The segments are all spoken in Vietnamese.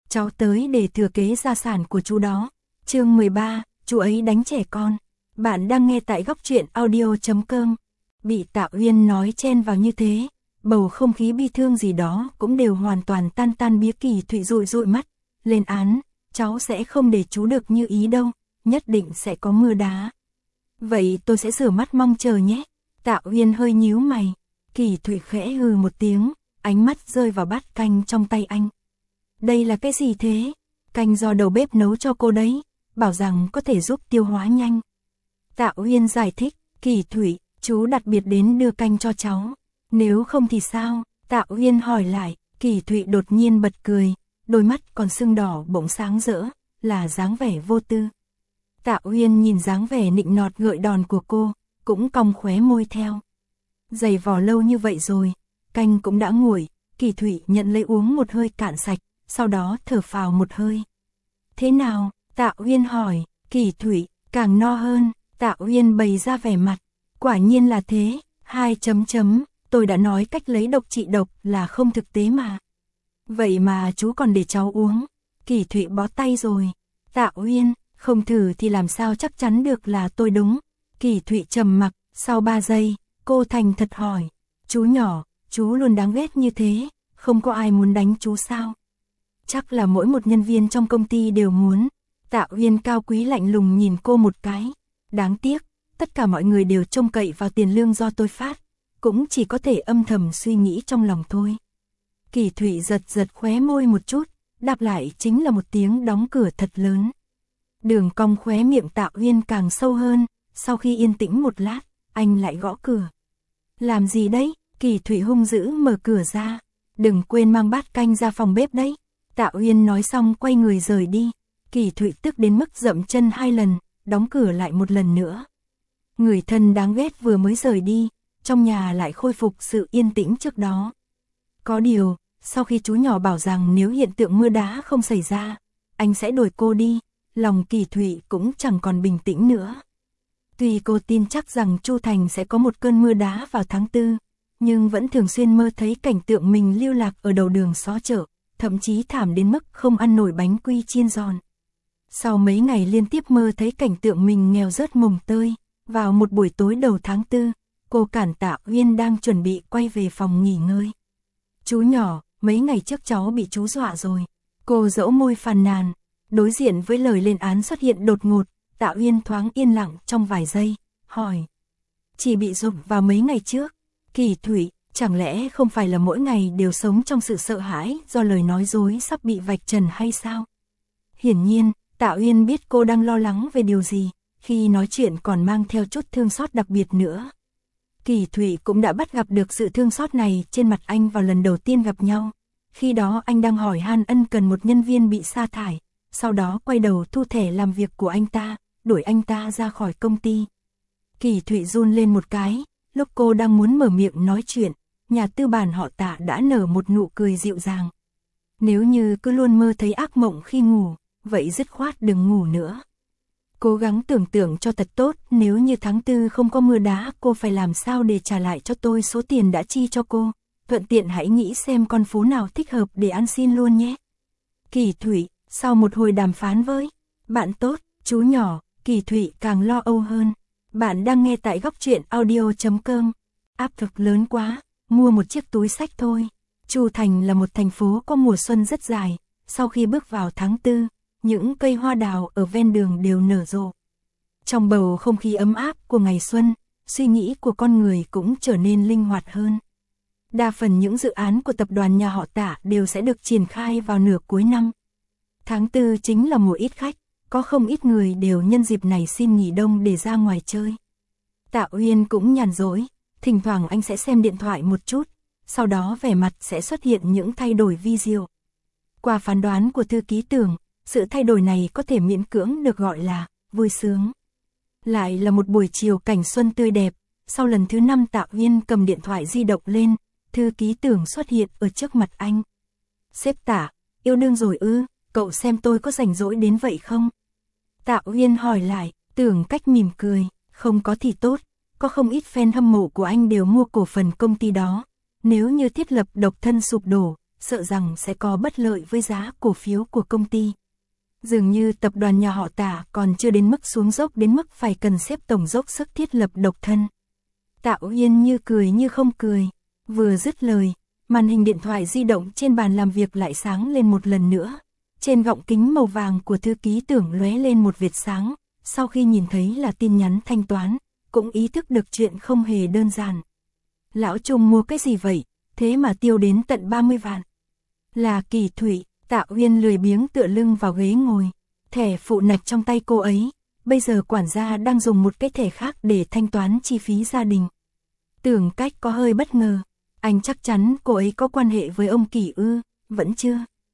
cháu tới để thừa kế gia sản của chú đó. Chương 13, chú ấy đánh trẻ con. Bạn đang nghe tại Góc Truyện Audio.com. Bị Tạ Uyên nói chen vào như thế, bầu không khí bi thương gì đó cũng đều hoàn toàn tan tan biến. Kỳ Thụy dụi dụi mắt, lên án, cháu sẽ không để chú được như ý đâu, nhất định sẽ có mưa đá. Vậy tôi sẽ rửa mắt mong chờ nhé. Tạ Uyên hơi nhíu mày. Kỳ Thụy khẽ hừ một tiếng, ánh mắt rơi vào bát canh trong tay anh. Đây là cái gì thế? Canh do đầu bếp nấu cho cô đấy, bảo rằng có thể giúp tiêu hóa nhanh. Tạ Uyên giải thích, Kỳ Thụy, chú đặc biệt đến đưa canh cho cháu. Nếu không thì sao? Tạ Uyên hỏi lại. Kỳ Thụy đột nhiên bật cười, đôi mắt còn sưng đỏ bỗng sáng rỡ, là dáng vẻ vô tư. Tạ Uyên nhìn dáng vẻ nịnh nọt gợi đòn của cô, cũng cong khóe môi theo. Giày vò lâu như vậy rồi, canh cũng đã nguội. Kỳ Thụy nhận lấy uống một hơi cạn sạch, sau đó thở phào một hơi. Thế nào? Tạ Uyên hỏi. Kỳ Thụy càng no hơn. Tạ Uyên bày ra vẻ mặt. Quả nhiên là thế. Tôi đã nói cách lấy độc trị độc là không thực tế mà. Vậy mà chú còn để cháu uống. Kỳ Thụy bó tay rồi. Tạ Uyên, không thử thì làm sao chắc chắn được là tôi đúng. Kỳ Thụy trầm mặc, sau 3 giây, cô thành thật hỏi. Chú nhỏ, chú luôn đáng ghét như thế, không có ai muốn đánh chú sao? Chắc là mỗi một nhân viên trong công ty đều muốn. Tạ Uyên cao quý lạnh lùng nhìn cô một cái. Đáng tiếc, tất cả mọi người đều trông cậy vào tiền lương do tôi phát, cũng chỉ có thể âm thầm suy nghĩ trong lòng thôi. Kỳ Thụy giật khóe môi một chút, đáp lại chính là một tiếng đóng cửa thật lớn. Đường cong khóe miệng Tạ Uyên càng sâu hơn, sau khi yên tĩnh một lát, anh lại gõ cửa. Làm gì đấy? Kỳ Thụy hung dữ mở cửa ra. Đừng quên mang bát canh ra phòng bếp đấy. Tạ Uyên nói xong quay người rời đi. Kỳ Thụy tức đến mức dậm chân 2 lần, đóng cửa lại một lần nữa. Người thân đáng ghét vừa mới rời đi, trong nhà lại khôi phục sự yên tĩnh trước đó. Có điều, sau khi chú nhỏ bảo rằng nếu hiện tượng mưa đá không xảy ra, anh sẽ đuổi cô đi, lòng Kỳ Thụy cũng chẳng còn bình tĩnh nữa. Tuy cô tin chắc rằng Chu Thành sẽ có một cơn mưa đá vào tháng 4, nhưng vẫn thường xuyên mơ thấy cảnh tượng mình lưu lạc ở đầu đường xó chợ, thậm chí thảm đến mức không ăn nổi bánh quy chiên giòn. Sau mấy ngày liên tiếp mơ thấy cảnh tượng mình nghèo rớt mồng tơi, vào một buổi tối đầu tháng 4, cô cản Tạ Uyên đang chuẩn bị quay về phòng nghỉ ngơi. Chú nhỏ, mấy ngày trước cháu bị chú dọa rồi. Cô dẫu môi phàn nàn, đối diện với lời lên án xuất hiện đột ngột, Tạ Uyên thoáng yên lặng trong vài giây, hỏi. Chỉ bị giục vào mấy ngày trước. Kỳ Thụy, chẳng lẽ không phải là mỗi ngày đều sống trong sự sợ hãi do lời nói dối sắp bị vạch trần hay sao? Hiển nhiên, Tạ Uyên biết cô đang lo lắng về điều gì, khi nói chuyện còn mang theo chút thương xót đặc biệt nữa. Kỳ Thụy cũng đã bắt gặp được sự thương xót này trên mặt anh vào lần đầu tiên gặp nhau. Khi đó anh đang hỏi han ân cần một nhân viên bị sa thải, sau đó quay đầu thu thẻ làm việc của anh ta, đuổi anh ta ra khỏi công ty. Kỳ Thụy run lên một cái, lúc cô đang muốn mở miệng nói chuyện, nhà tư bản họ Tạ đã nở một nụ cười dịu dàng. Nếu như cứ luôn mơ thấy ác mộng khi ngủ, vậy dứt khoát đừng ngủ nữa. Cố gắng tưởng tượng cho thật tốt, nếu như tháng 4 không có mưa đá, cô phải làm sao để trả lại cho tôi số tiền đã chi cho cô. Thuận tiện hãy nghĩ xem con phố nào thích hợp để ăn xin luôn nhé. Kỳ Thụy, sau một hồi đàm phán với bạn tốt, chú nhỏ, Kỳ Thụy càng lo âu hơn. Bạn đang nghe tại Góc Truyện Audio.com. Áp lực lớn quá, mua một chiếc túi xách thôi. Chu Thành là một thành phố có mùa xuân rất dài, sau khi bước vào tháng 4, những cây hoa đào ở ven đường đều nở rộ. Trong bầu không khí ấm áp của ngày xuân, suy nghĩ của con người cũng trở nên linh hoạt hơn. Đa phần những dự án của tập đoàn nhà họ Tạ đều sẽ được triển khai vào nửa cuối năm. Tháng 4 chính là mùa ít khách, có không ít người đều nhân dịp này xin nghỉ đông để ra ngoài chơi. Tạ Uyên cũng nhàn rỗi, thỉnh thoảng anh sẽ xem điện thoại một chút, sau đó vẻ mặt sẽ xuất hiện những thay đổi vi diệu. Qua phán đoán của thư ký Tưởng, sự thay đổi này có thể miễn cưỡng được gọi là vui sướng. Lại là một buổi chiều cảnh xuân tươi đẹp, sau lần thứ 5 Tạ Uyên cầm điện thoại di động lên, thư ký Tưởng xuất hiện ở trước mặt anh. Sếp Tạ, yêu đương rồi ư, cậu xem tôi có rảnh rỗi đến vậy không? Tạ Uyên hỏi lại, Tưởng cách mỉm cười, không có thì tốt, có không ít fan hâm mộ của anh đều mua cổ phần công ty đó. Nếu như thiết lập độc thân sụp đổ, sợ rằng sẽ có bất lợi với giá cổ phiếu của công ty. Dường như tập đoàn nhà họ Tạ còn chưa đến mức xuống dốc đến mức phải cần xếp tổng dốc sức thiết lập độc thân. Tạ Uyên như cười như không cười, vừa dứt lời, màn hình điện thoại di động trên bàn làm việc lại sáng lên một lần nữa. Trên gọng kính màu vàng của thư ký Tưởng lóe lên một vệt sáng, sau khi nhìn thấy là tin nhắn thanh toán, cũng ý thức được chuyện không hề đơn giản. Lão Trung mua cái gì vậy, thế mà tiêu đến tận 30 vạn. Là Kỳ Thụy. Tạ Uyên lười biếng tựa lưng vào ghế ngồi, thẻ phụ nạch trong tay cô ấy, bây giờ quản gia đang dùng một cái thẻ khác để thanh toán chi phí gia đình. Tưởng Cách có hơi bất ngờ, anh chắc chắn cô ấy có quan hệ với ông Kỳ ư, vẫn chưa?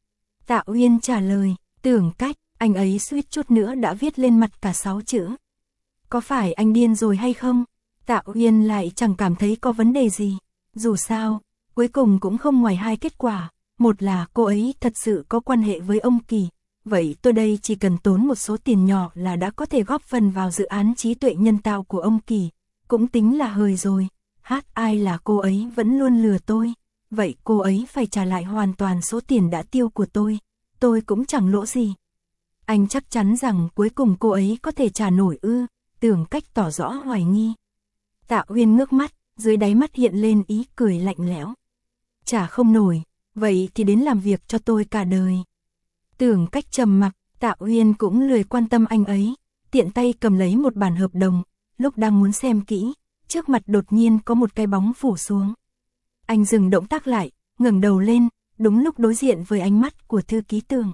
Tạ Uyên trả lời, Tưởng Cách, anh ấy suýt chút nữa đã viết lên mặt cả 6 chữ. Có phải anh điên rồi hay không? Tạ Uyên lại chẳng cảm thấy có vấn đề gì, dù sao, cuối cùng cũng không ngoài hai kết quả. Một là cô ấy thật sự có quan hệ với ông Kỳ, vậy tôi đây chỉ cần tốn một số tiền nhỏ là đã có thể góp phần vào dự án trí tuệ nhân tạo của ông Kỳ, cũng tính là hời rồi. Ai là cô ấy vẫn luôn lừa tôi, vậy cô ấy phải trả lại hoàn toàn số tiền đã tiêu của tôi cũng chẳng lỗ gì. Anh chắc chắn rằng cuối cùng cô ấy có thể trả nổi ư? Tưởng Cách tỏ rõ hoài nghi. Tạ Uyên ngước mắt, dưới đáy mắt hiện lên ý cười lạnh lẽo. Trả không nổi. Vậy thì đến làm việc cho tôi cả đời. Tưởng Cách trầm mặc, Tạ Uyên cũng lười quan tâm anh ấy, tiện tay cầm lấy một bản hợp đồng, lúc đang muốn xem kỹ, trước mặt đột nhiên có một cái bóng phủ xuống. Anh dừng động tác lại, ngẩng đầu lên, đúng lúc đối diện với ánh mắt của thư ký Tưởng.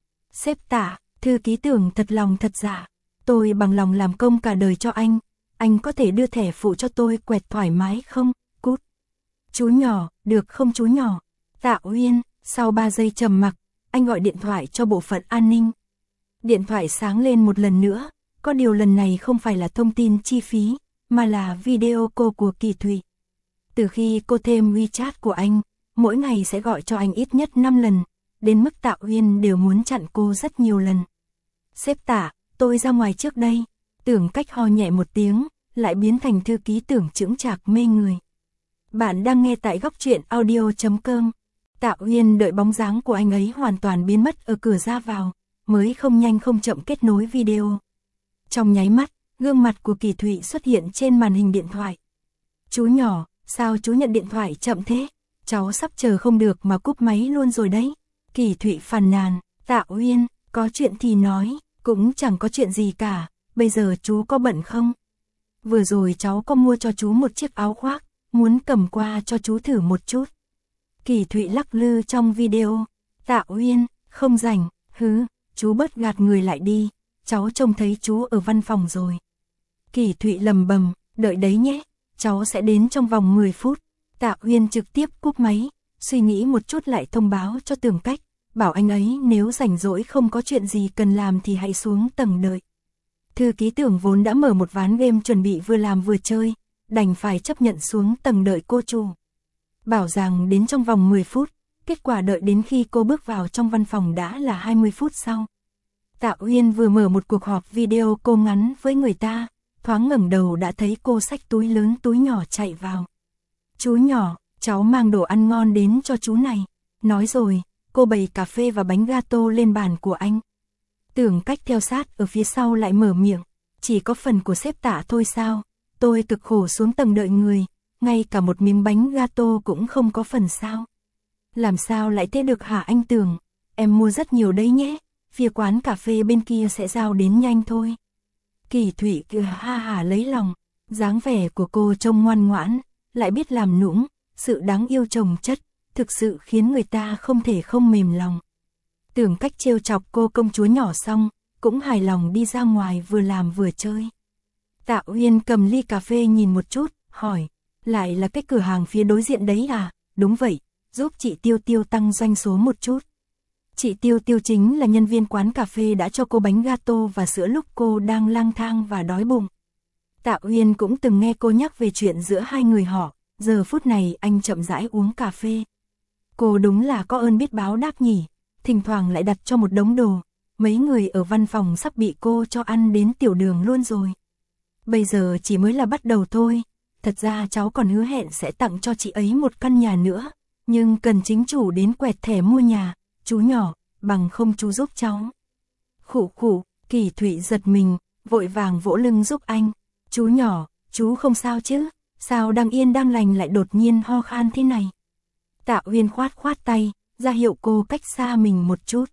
Sếp Tạ, thư ký Tưởng thật lòng thật dạ, tôi bằng lòng làm công cả đời cho anh có thể đưa thẻ phụ cho tôi quẹt thoải mái không? Cút. Chú nhỏ, được không chú nhỏ? Tạ Uyên, sau 3 giây trầm mặc, anh gọi điện thoại cho bộ phận an ninh. Điện thoại sáng lên một lần nữa, có điều lần này không phải là thông tin chi phí, mà là video call của Kỳ Thụy. Từ khi cô thêm WeChat của anh, mỗi ngày sẽ gọi cho anh ít nhất 5 lần, đến mức Tạ Uyên đều muốn chặn cô rất nhiều lần. Sếp Tạ, tôi ra ngoài trước đây. Tưởng Cách ho nhẹ một tiếng, lại biến thành thư ký Tưởng chững chạc mê người. Bạn đang nghe tại góc truyện audio.com. Tạ Uyên đợi bóng dáng của anh ấy hoàn toàn biến mất ở cửa ra vào, mới không nhanh không chậm kết nối video. Trong nháy mắt, gương mặt của Kỳ Thụy xuất hiện trên màn hình điện thoại. Chú nhỏ, sao chú nhận điện thoại chậm thế? Cháu sắp chờ không được mà cúp máy luôn rồi đấy. Kỳ Thụy phàn nàn, Tạ Uyên, có chuyện thì nói, cũng chẳng có chuyện gì cả, bây giờ chú có bận không? Vừa rồi cháu có mua cho chú một chiếc áo khoác, muốn cầm qua cho chú thử một chút. Kỳ Thụy lắc lư trong video, Tạ Uyên, không rảnh, chú bớt gạt người lại đi, cháu trông thấy chú ở văn phòng rồi. Kỳ Thụy lầm bầm, đợi đấy nhé, cháu sẽ đến trong vòng 10 phút. Tạ Uyên trực tiếp cúp máy, suy nghĩ một chút lại thông báo cho Tưởng Cách, bảo anh ấy nếu rảnh rỗi không có chuyện gì cần làm thì hãy xuống tầng đợi. Thư ký Tưởng vốn đã mở một ván game chuẩn bị vừa làm vừa chơi, đành phải chấp nhận xuống tầng đợi cô chủ. Bảo rằng đến trong vòng 10 phút, kết quả đợi đến khi cô bước vào trong văn phòng đã là 20 phút sau. Tạ Uyên vừa mở một cuộc họp video cô ngắn với người ta, thoáng ngẩng đầu đã thấy cô xách túi lớn túi nhỏ chạy vào. Chú nhỏ, cháu mang đồ ăn ngon đến cho chú này. Nói rồi, cô bày cà phê và bánh gato lên bàn của anh. Tưởng Cách theo sát ở phía sau lại mở miệng, chỉ có phần của sếp Tạ thôi sao, tôi cực khổ xuống tầng đợi người, ngay cả một miếng bánh gato cũng không có phần sao. Làm sao lại thế được hả anh Tưởng, em mua rất nhiều đấy nhé, phía quán cà phê bên kia sẽ giao đến nhanh thôi. Kỳ Thụy cười ha hả lấy lòng, dáng vẻ của cô trông ngoan ngoãn, lại biết làm nũng, sự đáng yêu chồng chất, thực sự khiến người ta không thể không mềm lòng. Tưởng Cách trêu chọc cô công chúa nhỏ xong, cũng hài lòng đi ra ngoài vừa làm vừa chơi. Tạ Uyên cầm ly cà phê nhìn một chút, hỏi, lại là cái cửa hàng phía đối diện đấy à? Đúng vậy, giúp chị Tiêu Tiêu tăng doanh số một chút. Chị Tiêu Tiêu chính là nhân viên quán cà phê đã cho cô bánh gato và sữa lúc cô đang lang thang và đói bụng. Tạ Uyên cũng từng nghe cô nhắc về chuyện giữa hai người họ, giờ phút này anh chậm rãi uống cà phê. Cô đúng là có ơn biết báo đáp nhỉ, thỉnh thoảng lại đặt cho một đống đồ, mấy người ở văn phòng sắp bị cô cho ăn đến tiểu đường luôn rồi. Bây giờ chỉ mới là bắt đầu thôi, thật ra cháu còn hứa hẹn sẽ tặng cho chị ấy một căn nhà nữa, nhưng cần chính chủ đến quẹt thẻ mua nhà, chú nhỏ, bằng không chú giúp cháu. Khụ khụ, Kỳ Thụy giật mình, vội vàng vỗ lưng giúp anh. Chú nhỏ, chú không sao chứ, sao đang yên đang lành lại đột nhiên ho khan thế này. Tạ Uyên khoát khoát tay, ra hiệu cô cách xa mình một chút.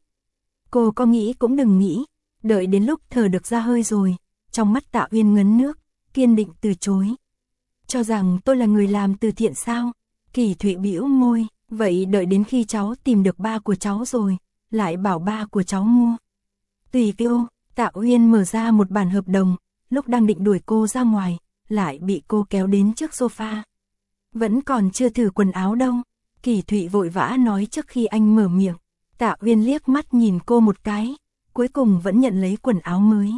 Cô có nghĩ cũng đừng nghĩ, đợi đến lúc thở được ra hơi rồi, trong mắt Tạ Uyên ngấn nước, kiên định từ chối. Cho rằng tôi là người làm từ thiện sao? Kỳ Thụy bĩu môi, vậy đợi đến khi cháu tìm được ba của cháu rồi, lại bảo ba của cháu mua. Tùy cô, Tạ Uyên mở ra một bản hợp đồng, lúc đang định đuổi cô ra ngoài, lại bị cô kéo đến trước sofa. Vẫn còn chưa thử quần áo đâu, Kỳ Thụy vội vã nói trước khi anh mở miệng. Tạ Uyên liếc mắt nhìn cô một cái, cuối cùng vẫn nhận lấy quần áo mới.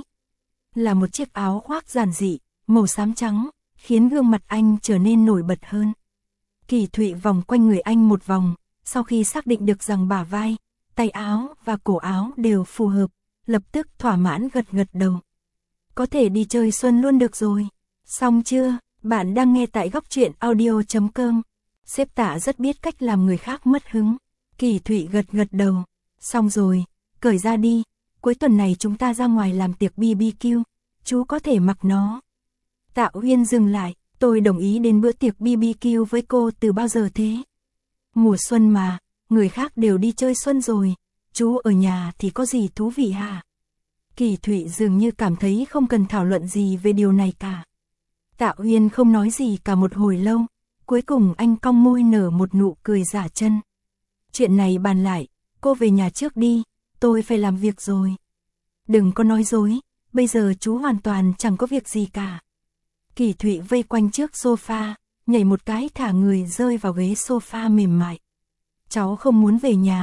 Là một chiếc áo khoác giản dị, màu xám trắng, khiến gương mặt anh trở nên nổi bật hơn. Kỳ Thụy vòng quanh người anh một vòng, sau khi xác định được rằng bả vai, tay áo và cổ áo đều phù hợp, lập tức thỏa mãn gật gật đầu. Có thể đi chơi xuân luôn được rồi. Xong chưa? Bạn đang nghe tại góc truyện audio.com. Sếp Tạ rất biết cách làm người khác mất hứng. Kỳ Thụy gật gật đầu. Xong rồi, cởi ra đi. Cuối tuần này chúng ta ra ngoài làm tiệc BBQ. Chú có thể mặc nó. Tạ Uyên dừng lại. Tôi đồng ý đến bữa tiệc BBQ với cô từ bao giờ thế? Mùa xuân mà, người khác đều đi chơi xuân rồi. Chú ở nhà thì có gì thú vị hả? Kỳ Thụy dường như cảm thấy không cần thảo luận gì về điều này cả. Tạ Uyên không nói gì cả một hồi lâu. Cuối cùng anh cong môi nở một nụ cười giả chân. Chuyện này bàn lại, cô về nhà trước đi, tôi phải làm việc rồi. Đừng có nói dối, bây giờ chú hoàn toàn chẳng có việc gì cả. Kỳ Thụy vây quanh trước sofa, nhảy một cái thả người rơi vào ghế sofa mềm mại. Cháu không muốn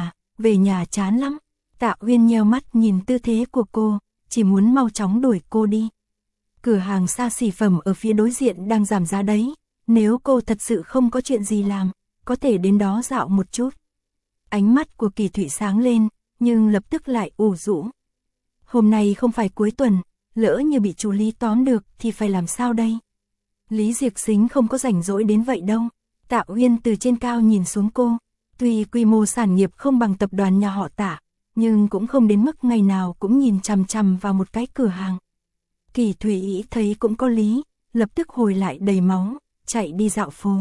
về nhà chán lắm. Tạ Uyên nheo mắt nhìn tư thế của cô, chỉ muốn mau chóng đuổi cô đi. Cửa hàng xa xỉ phẩm ở phía đối diện đang giảm giá đấy, nếu cô thật sự không có chuyện gì làm, có thể đến đó dạo một chút. Ánh mắt của Kỳ Thụy sáng lên, nhưng lập tức lại ủ rũ. Hôm nay không phải cuối tuần, lỡ như bị chú Lý tóm được thì phải làm sao đây? Lý Diệc Xính không có rảnh rỗi đến vậy đâu. Tạ Uyên từ trên cao nhìn xuống cô, tuy quy mô sản nghiệp không bằng tập đoàn nhà họ Tạ, nhưng cũng không đến mức ngày nào cũng nhìn chằm chằm vào một cái cửa hàng. Kỳ Thụy thấy cũng có lý, lập tức hồi lại đầy máu, chạy đi dạo phố.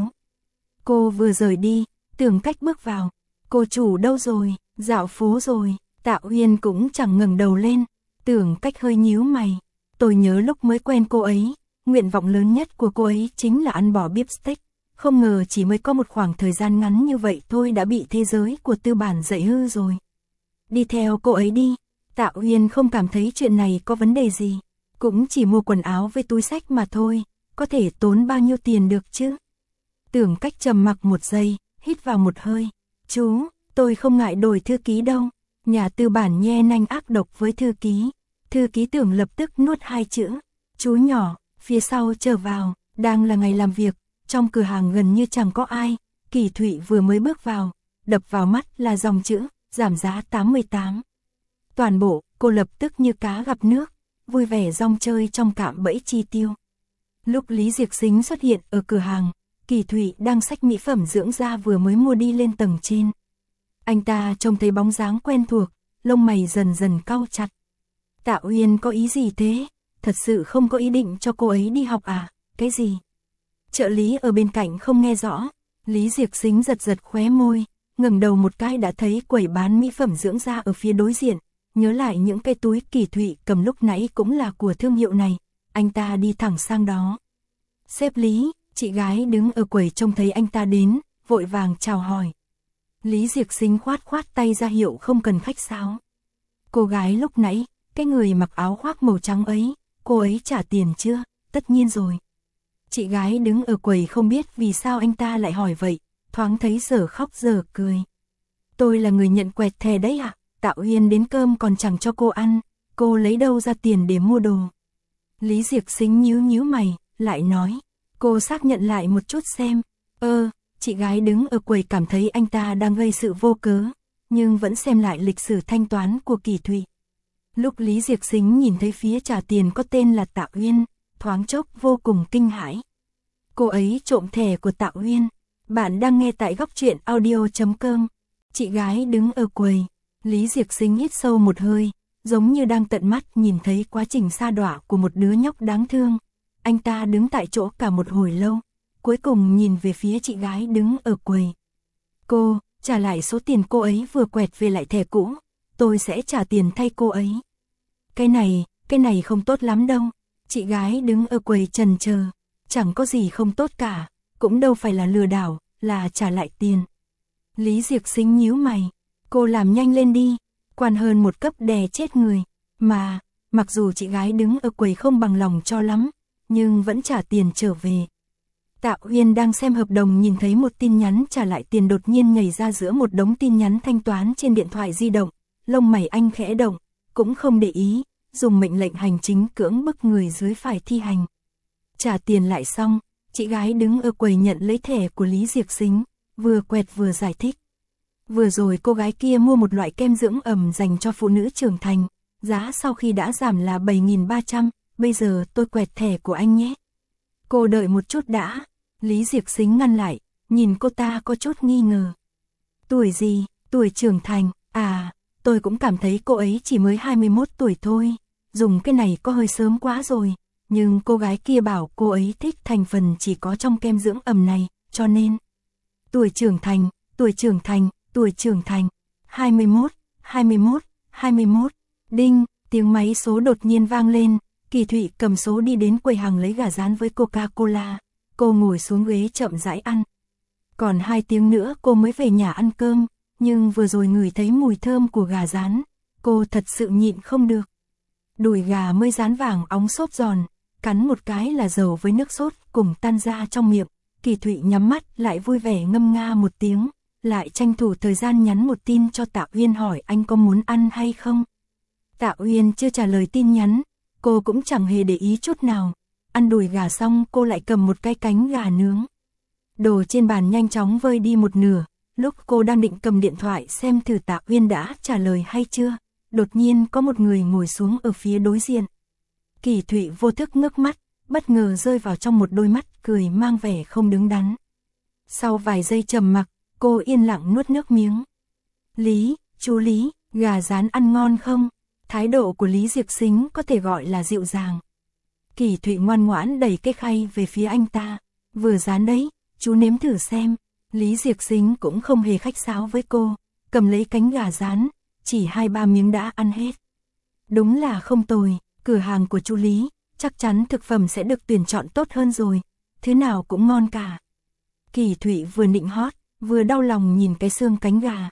Cô vừa rời đi, Tưởng Cách bước vào. Cô chủ đâu rồi? Dạo phố rồi. Tạ Uyên cũng chẳng ngẩng đầu lên. Tưởng Cách hơi nhíu mày. Tôi nhớ lúc mới quen cô ấy, nguyện vọng lớn nhất của cô ấy chính là ăn bò beef steak. Không ngờ chỉ mới có một khoảng thời gian ngắn như vậy thôi đã bị thế giới của tư bản dạy hư rồi. Đi theo cô ấy đi. Tạ Uyên không cảm thấy chuyện này có vấn đề gì. Cũng chỉ mua quần áo với túi xách mà thôi, có thể tốn bao nhiêu tiền được chứ? Tưởng Cách trầm mặc một giây, hít vào một hơi. Chú, tôi không ngại đổi thư ký đâu. Nhà tư bản nhe nanh ác độc với thư ký. Thư ký Tưởng lập tức nuốt hai chữ. Chú nhỏ, phía sau trở vào, đang là ngày làm việc, trong cửa hàng gần như chẳng có ai. Kỳ Thụy vừa mới bước vào, đập vào mắt là dòng chữ, giảm giá 88. Toàn bộ, cô lập tức như cá gặp nước, vui vẻ rong chơi trong cạm bẫy chi tiêu. Lúc Lý Diệc Xính xuất hiện ở cửa hàng, Kỳ Thụy đang xách mỹ phẩm dưỡng da vừa mới mua đi lên tầng trên. Anh ta trông thấy bóng dáng quen thuộc, lông mày dần dần cau chặt. Tạ Uyên có ý gì thế? Thật sự không có ý định cho cô ấy đi học à? Cái gì? Trợ lý ở bên cạnh không nghe rõ. Lý Diệc Xính giật giật khóe môi, ngẩng đầu một cái đã thấy quầy bán mỹ phẩm dưỡng da ở phía đối diện. Nhớ lại những cái túi Kỳ Thụy cầm lúc nãy cũng là của thương hiệu này. Anh ta đi thẳng sang đó. Sếp Lý, chị gái đứng ở quầy trông thấy anh ta đến, vội vàng chào hỏi. Lý Diệc Xính khoát khoát tay ra hiệu không cần khách sáo. Cô gái lúc nãy, cái người mặc áo khoác màu trắng ấy, cô ấy trả tiền chưa? Tất nhiên rồi. Chị gái đứng ở quầy không biết vì sao anh ta lại hỏi vậy, thoáng thấy giờ khóc giờ cười. Tôi là người nhận quẹt thẻ đấy ạ. Tạ Uyên đến cơm còn chẳng cho cô ăn, cô lấy đâu ra tiền để mua đồ? Lý Diệc Xính nhíu mày, lại nói, cô xác nhận lại một chút xem. Chị gái đứng ở quầy cảm thấy anh ta đang gây sự vô cớ, nhưng vẫn xem lại lịch sử thanh toán của Kỳ Thụy. Lúc Lý Diệc Xính nhìn thấy phía trả tiền có tên là Tạ Uyên, thoáng chốc vô cùng kinh hãi. Cô ấy trộm thẻ của Tạ Uyên. Bạn đang nghe tại góc truyện audio.com. Chị gái đứng ở quầy. Lý Diệc Xính hít sâu một hơi, giống như đang tận mắt nhìn thấy quá trình sa đọa của một đứa nhóc đáng thương. Anh ta đứng tại chỗ cả một hồi lâu, cuối cùng nhìn về phía chị gái đứng ở quầy. Cô, trả lại số tiền cô ấy vừa quẹt về lại thẻ cũ, tôi sẽ trả tiền thay cô ấy. Cái này không tốt lắm đâu. Chị gái đứng ở quầy chần chờ, chẳng có gì không tốt cả, cũng đâu phải là lừa đảo, là trả lại tiền. Lý Diệc Xính nhíu mày, cô làm nhanh lên đi, quan hơn một cấp đè chết người. Mà, mặc dù chị gái đứng ở quầy không bằng lòng cho lắm, nhưng vẫn trả tiền trở về. Tạ Uyên đang xem hợp đồng nhìn thấy một tin nhắn trả lại tiền đột nhiên nhảy ra giữa một đống tin nhắn thanh toán trên điện thoại di động, lông mày anh khẽ động, cũng không để ý, dùng mệnh lệnh hành chính cưỡng bức người dưới phải thi hành. Trả tiền lại xong, chị gái đứng ở quầy nhận lấy thẻ của Lý Diệc Xính, vừa quẹt vừa giải thích. Vừa rồi cô gái kia mua một loại kem dưỡng ẩm dành cho phụ nữ trưởng thành, giá sau khi đã giảm là 7.300, bây giờ tôi quẹt thẻ của anh nhé. Cô đợi một chút đã. Lý Diệc Xính ngăn lại, nhìn cô ta có chút nghi ngờ. Tuổi gì? Tuổi trưởng thành? À, tôi cũng cảm thấy cô ấy chỉ mới 21 tuổi thôi, dùng cái này có hơi sớm quá rồi. Nhưng cô gái kia bảo cô ấy thích thành phần chỉ có trong kem dưỡng ẩm này, cho nên. Tuổi trưởng thành, tuổi trưởng thành, tuổi trưởng thành. 21, 21, 21. Đinh, tiếng máy số đột nhiên vang lên. Kỳ Thụy cầm số đi đến quầy hàng lấy gà rán với Coca-Cola. Cô ngồi xuống ghế chậm rãi ăn. Còn 2 tiếng nữa cô mới về nhà ăn cơm, nhưng vừa rồi ngửi thấy mùi thơm của gà rán, cô thật sự nhịn không được. Đùi gà mới rán vàng óng xốp giòn, cắn một cái là dầu với nước sốt cùng tan ra trong miệng. Kỳ Thụy nhắm mắt lại vui vẻ ngâm nga một tiếng, lại tranh thủ thời gian nhắn một tin cho Tạ Uyên hỏi anh có muốn ăn hay không. Tạ Uyên chưa trả lời tin nhắn, cô cũng chẳng hề để ý chút nào. Ăn đùi gà xong cô lại cầm một cái cánh gà nướng. Đồ trên bàn nhanh chóng vơi đi một nửa, lúc cô đang định cầm điện thoại xem thử Tạ Uyên đã trả lời hay chưa, đột nhiên có một người ngồi xuống ở phía đối diện. Kỳ Thụy vô thức ngước mắt, bất ngờ rơi vào trong một đôi mắt cười mang vẻ không đứng đắn. Sau vài giây trầm mặc, cô yên lặng nuốt nước miếng. Lý, chú Lý, gà rán ăn ngon không? Thái độ của Lý Diệc Xính có thể gọi là dịu dàng. Kỳ Thụy ngoan ngoãn đẩy cái khay về phía anh ta. Vừa rán đấy, chú nếm thử xem. Lý Diệc Xính cũng không hề khách sáo với cô, cầm lấy cánh gà rán, chỉ 2-3 miếng đã ăn hết. Đúng là không tồi, cửa hàng của chú Lý, chắc chắn thực phẩm sẽ được tuyển chọn tốt hơn rồi, thứ nào cũng ngon cả. Kỳ Thụy vừa nịnh hót, vừa đau lòng nhìn cái xương cánh gà.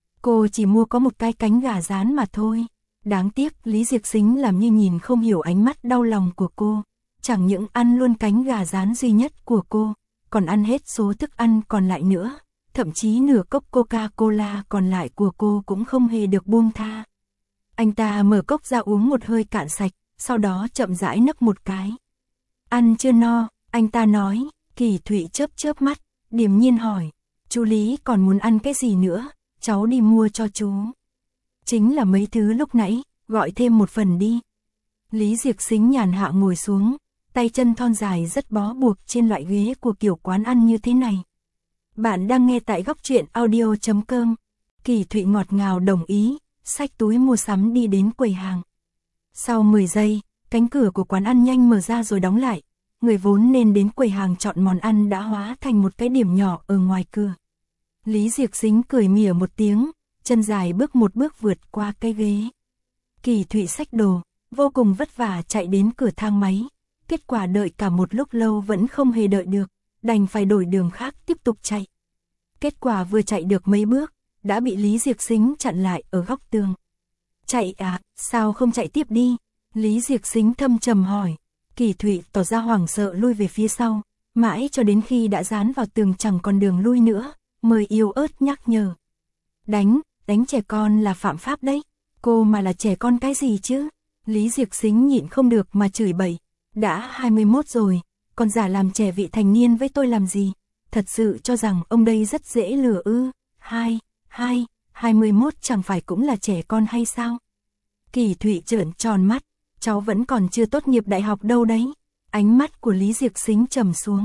Cô chỉ mua có một cái cánh gà rán mà thôi. Đáng tiếc Lý Diệc Xính làm như nhìn không hiểu ánh mắt đau lòng của cô. Chẳng những ăn luôn cánh gà rán duy nhất của cô, còn ăn hết số thức ăn còn lại nữa. Thậm chí nửa cốc Coca-Cola còn lại của cô cũng không hề được buông tha. Anh ta mở cốc ra uống một hơi cạn sạch, sau đó chậm rãi nấc một cái. Ăn chưa no, anh ta nói. Kỳ Thụy chớp chớp mắt, điềm nhiên hỏi. Chú Lý còn muốn ăn cái gì nữa, cháu đi mua cho chú. Chính là mấy thứ lúc nãy, gọi thêm một phần đi. Lý Diệc Xính nhàn hạ ngồi xuống, tay chân thon dài rất bó buộc trên loại ghế của kiểu quán ăn như thế này. Bạn đang nghe tại góc truyện audio.com. Kỳ Thụy ngọt ngào đồng ý, xách túi mua sắm đi đến quầy hàng. Sau 10 giây, cánh cửa của quán ăn nhanh mở ra rồi đóng lại. Người vốn nên đến quầy hàng chọn món ăn đã hóa thành một cái điểm nhỏ ở ngoài cửa. Lý Diệc Xính cười mỉa một tiếng, chân dài bước một bước vượt qua cái ghế. Kỳ Thụy xách đồ, vô cùng vất vả chạy đến cửa thang máy. Kết quả đợi cả một lúc lâu vẫn không hề đợi được, đành phải đổi đường khác tiếp tục chạy. Kết quả vừa chạy được mấy bước, đã bị Lý Diệc Xính chặn lại ở góc tường. Chạy à, sao không chạy tiếp đi? Lý Diệc Xính thâm trầm hỏi. Kỳ Thụy tỏ ra hoảng sợ lui về phía sau, mãi cho đến khi đã dán vào tường chẳng còn đường lui nữa, mới yếu ớt nhắc nhở. Đánh trẻ con là phạm pháp đấy, cô mà là trẻ con cái gì chứ? Lý Diệc Xính nhịn không được mà chửi bậy. Đã 21 rồi, còn giả làm trẻ vị thành niên với tôi làm gì? Thật sự cho rằng ông đây rất dễ lừa ư? 21 chẳng phải cũng là trẻ con hay sao? Kỳ Thụy trợn tròn mắt, cháu vẫn còn chưa tốt nghiệp đại học đâu đấy. Ánh mắt của Lý Diệc Xính trầm xuống.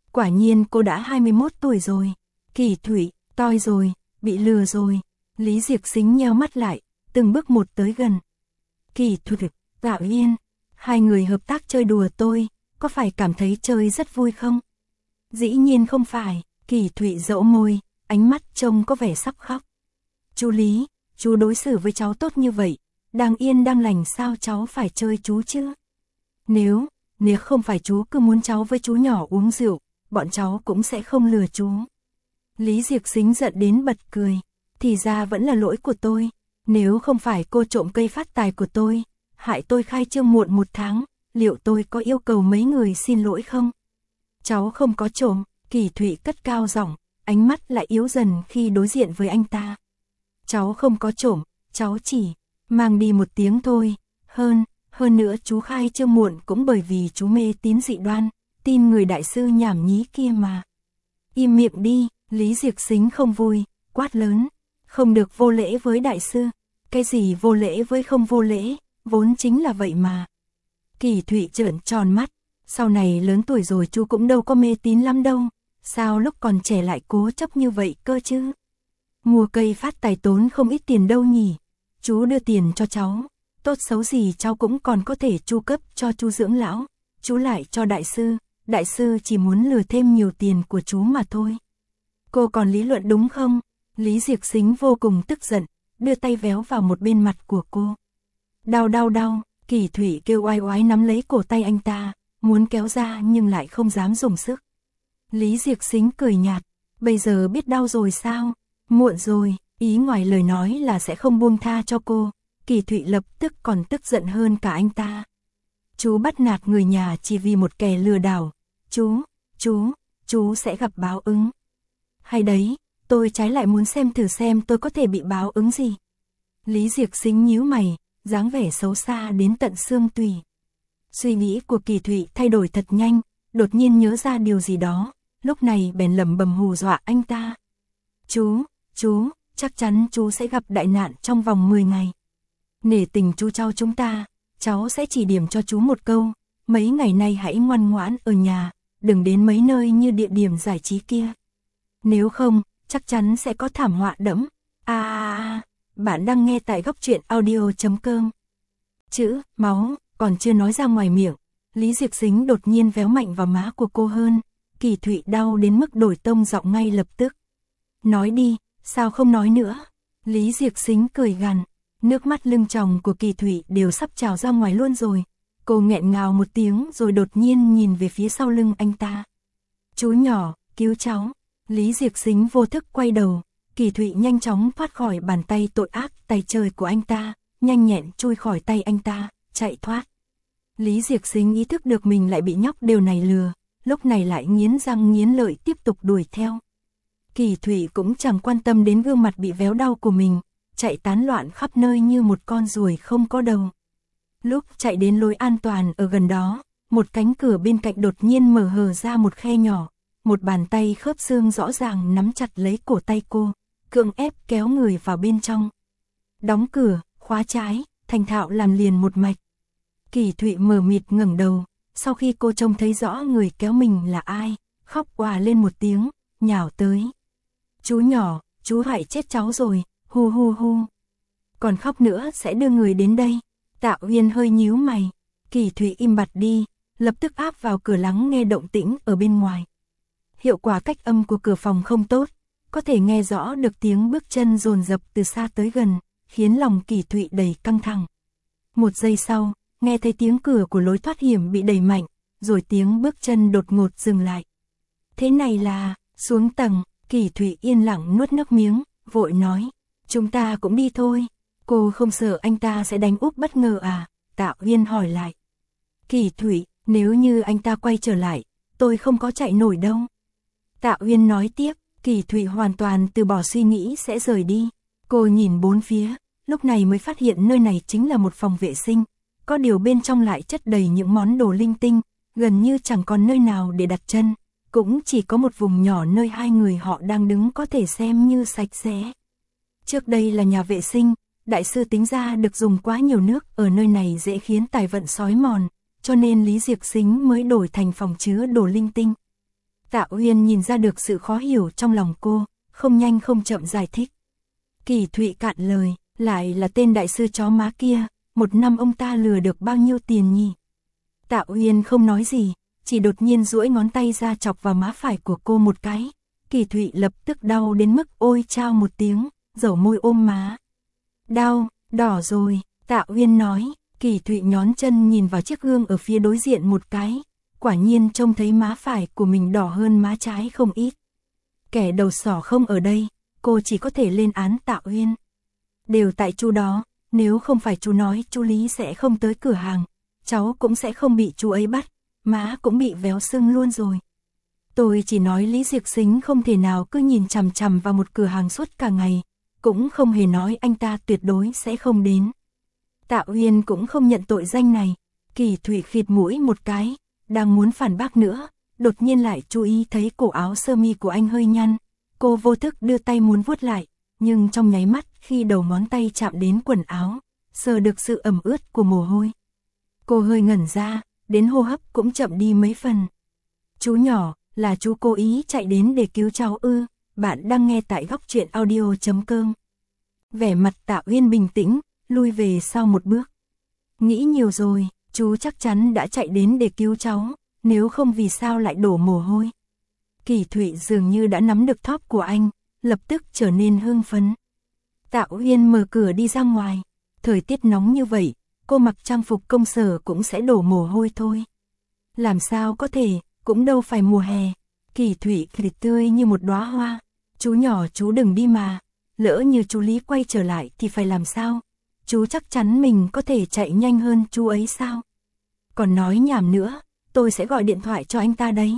Quả nhiên cô đã 21 tuổi rồi. Kỳ Thụy, toi rồi, bị lừa rồi. Lý Diệc Xính nheo mắt lại, từng bước một tới gần. Kỳ Thụy, Tạ Uyên, hai người hợp tác chơi đùa tôi, có phải cảm thấy chơi rất vui không? Dĩ nhiên không phải, Kỳ Thụy dẫu môi, ánh mắt trông có vẻ sắp khóc. Chú Lý, chú đối xử với cháu tốt như vậy, đang yên đang lành sao cháu phải chơi chú chứ? Nếu không phải chú cứ muốn cháu với chú nhỏ uống rượu, bọn cháu cũng sẽ không lừa chú. Lý Diệc Xính giận đến bật cười, thì ra vẫn là lỗi của tôi, nếu không phải cô trộm cây phát tài của tôi, hại tôi khai trương muộn 1 tháng, liệu tôi có yêu cầu mấy người xin lỗi không? Cháu không có trộm, Kỳ Thụy cất cao giọng, ánh mắt lại yếu dần khi đối diện với anh ta. Cháu không có trộm, cháu chỉ mang đi một tiếng thôi, hơn nữa chú khai trương muộn cũng bởi vì chú mê tín dị đoan, tin người đại sư nhảm nhí kia mà. Im miệng đi, Lý Diệc Xính không vui, quát lớn, không được vô lễ với đại sư, cái gì vô lễ với không vô lễ, vốn chính là vậy mà. Kỳ Thụy trợn tròn mắt, sau này lớn tuổi rồi chú cũng đâu có mê tín lắm đâu, sao lúc còn trẻ lại cố chấp như vậy cơ chứ? Mua cây phát tài tốn không ít tiền đâu nhỉ, chú đưa tiền cho cháu, tốt xấu gì cháu cũng còn có thể chu cấp cho chú dưỡng lão, chú lại cho đại sư chỉ muốn lừa thêm nhiều tiền của chú mà thôi. Cô còn lý luận đúng không? Lý Diệc Xính vô cùng tức giận, đưa tay véo vào một bên mặt của cô. Đau, Kỳ Thụy kêu oai oái nắm lấy cổ tay anh ta, muốn kéo ra nhưng lại không dám dùng sức. Lý Diệc Xính cười nhạt, bây giờ biết đau rồi sao? Muộn rồi, ý ngoài lời nói là sẽ không buông tha cho cô. Kỳ Thụy lập tức còn tức giận hơn cả anh ta. Chú bắt nạt người nhà chỉ vì một kẻ lừa đảo. Chú sẽ gặp báo ứng. Hay đấy, tôi trái lại muốn xem thử xem tôi có thể bị báo ứng gì. Lý Diệc Xính nhíu mày, dáng vẻ xấu xa đến tận xương tủy. Suy nghĩ của Kỳ Thụy thay đổi thật nhanh, đột nhiên nhớ ra điều gì đó, lúc này bèn lẩm bẩm hù dọa anh ta. Chú, chắc chắn chú sẽ gặp đại nạn trong vòng 10 ngày. Nể tình chú cháu chúng ta, cháu sẽ chỉ điểm cho chú một câu, mấy ngày nay hãy ngoan ngoãn ở nhà, đừng đến mấy nơi như địa điểm giải trí kia. Nếu không, chắc chắn sẽ có thảm họa đẫm. Bạn đang nghe tại Góc Truyện Audio.com. Chữ máu còn chưa nói ra ngoài miệng, Lý Diệc Xính đột nhiên véo mạnh vào má của cô hơn. Kỳ Thụy đau đến mức đổi tông giọng ngay lập tức. Nói đi, sao không nói nữa? Lý Diệc Xính cười gằn, nước mắt lưng tròng của Kỳ Thụy đều sắp trào ra ngoài luôn rồi. Cô nghẹn ngào một tiếng rồi đột nhiên nhìn về phía sau lưng anh ta. Chú nhỏ, cứu cháu. Lý Diệc Xính vô thức quay đầu, Kỳ Thụy nhanh chóng thoát khỏi bàn tay tội ác tay trời của anh ta, nhanh nhẹn chui khỏi tay anh ta, chạy thoát. Lý Diệc Xính ý thức được mình lại bị nhóc điều này lừa, lúc này lại nghiến răng nghiến lợi tiếp tục đuổi theo. Kỳ Thụy cũng chẳng quan tâm đến gương mặt bị véo đau của mình, chạy tán loạn khắp nơi như một con ruồi không có đầu. Lúc chạy đến lối an toàn ở gần đó, một cánh cửa bên cạnh đột nhiên mở hở ra một khe nhỏ, một bàn tay khớp xương rõ ràng nắm chặt lấy cổ tay cô, cưỡng ép kéo người vào bên trong. Đóng cửa, khóa trái, thành thạo làm liền một mạch. Kỳ Thụy mờ mịt ngẩng đầu, sau khi cô trông thấy rõ người kéo mình là ai, khóc òa lên một tiếng, nhào tới. Chú nhỏ, chú hại chết cháu rồi, hu. Còn khóc nữa sẽ đưa người đến đây. Tạ Uyên hơi nhíu mày, Kỳ Thụy im bặt đi, lập tức áp vào cửa lắng nghe động tĩnh ở bên ngoài. Hiệu quả cách âm của cửa phòng không tốt, có thể nghe rõ được tiếng bước chân dồn dập từ xa tới gần, khiến lòng Kỳ Thụy đầy căng thẳng. Một giây sau, nghe thấy tiếng cửa của lối thoát hiểm bị đẩy mạnh, rồi tiếng bước chân đột ngột dừng lại. Thế này là, xuống tầng, Kỳ Thụy yên lặng nuốt nước miếng, vội nói, chúng ta cũng đi thôi. Cô không sợ anh ta sẽ đánh úp bất ngờ à? Tạ Uyên hỏi lại. Kỳ Thụy, nếu như anh ta quay trở lại, tôi không có chạy nổi đâu. Tạ Uyên nói tiếp, Kỳ Thụy hoàn toàn từ bỏ suy nghĩ sẽ rời đi. Cô nhìn bốn phía, lúc này mới phát hiện nơi này chính là một phòng vệ sinh, có điều bên trong lại chất đầy những món đồ linh tinh, gần như chẳng còn nơi nào để đặt chân, cũng chỉ có một vùng nhỏ nơi hai người họ đang đứng có thể xem như sạch sẽ. Trước đây là nhà vệ sinh, đại sư tính ra được dùng quá nhiều nước ở nơi này dễ khiến tài vận xói mòn, cho nên Lý Diệc Xính mới đổi thành phòng chứa đồ linh tinh. Tạ Uyên nhìn ra được sự khó hiểu trong lòng cô, không nhanh không chậm giải thích. Kỳ Thụy cạn lời, lại là tên đại sư chó má kia, một năm ông ta lừa được bao nhiêu tiền nhỉ? Tạ Uyên không nói gì, chỉ đột nhiên duỗi ngón tay ra chọc vào má phải của cô một cái. Kỳ Thụy lập tức đau đến mức ôi chao một tiếng, dẩu môi ôm má. Đau, đỏ rồi, Tạ Uyên nói. Kỳ Thụy nhón chân nhìn vào chiếc gương ở phía đối diện một cái, quả nhiên trông thấy má phải của mình đỏ hơn má trái không ít. Kẻ đầu sỏ không ở đây, cô chỉ có thể lên án Tạ Uyên. Đều tại chú đó, nếu không phải chú nói chú Lý sẽ không tới cửa hàng, cháu cũng sẽ không bị chú ấy bắt, má cũng bị véo sưng luôn rồi. Tôi chỉ nói Lý Diệc Xính không thể nào cứ nhìn chằm chằm vào một cửa hàng suốt cả ngày, cũng không hề nói anh ta tuyệt đối sẽ không đến. Tạ Uyên cũng không nhận tội danh này. Kỳ Thụy khịt mũi một cái, đang muốn phản bác nữa, đột nhiên lại chú ý thấy cổ áo sơ mi của anh hơi nhăn. Cô vô thức đưa tay muốn vuốt lại, nhưng trong nháy mắt khi đầu ngón tay chạm đến quần áo, sờ được sự ẩm ướt của mồ hôi. Cô hơi ngẩn ra, đến hô hấp cũng chậm đi mấy phần. Chú nhỏ, là chú cố ý chạy đến để cứu cháu ư? Bạn đang nghe tại Góc Truyện Audio.com. Vẻ mặt Tạ Uyên bình tĩnh, lui về sau một bước. Nghĩ nhiều rồi, chú chắc chắn đã chạy đến để cứu cháu, nếu không vì sao lại đổ mồ hôi. Kỳ Thụy dường như đã nắm được thóp của anh, lập tức trở nên hưng phấn. Tạ Uyên mở cửa đi ra ngoài, thời tiết nóng như vậy, cô mặc trang phục công sở cũng sẽ đổ mồ hôi thôi. Làm sao có thể, cũng đâu phải mùa hè. Kỳ Thụy cười tươi như một đóa hoa. Chú nhỏ chú đừng đi mà, lỡ như chú Lý quay trở lại thì phải làm sao? Chú chắc chắn mình có thể chạy nhanh hơn chú ấy sao? Còn nói nhảm nữa, tôi sẽ gọi điện thoại cho anh ta đấy.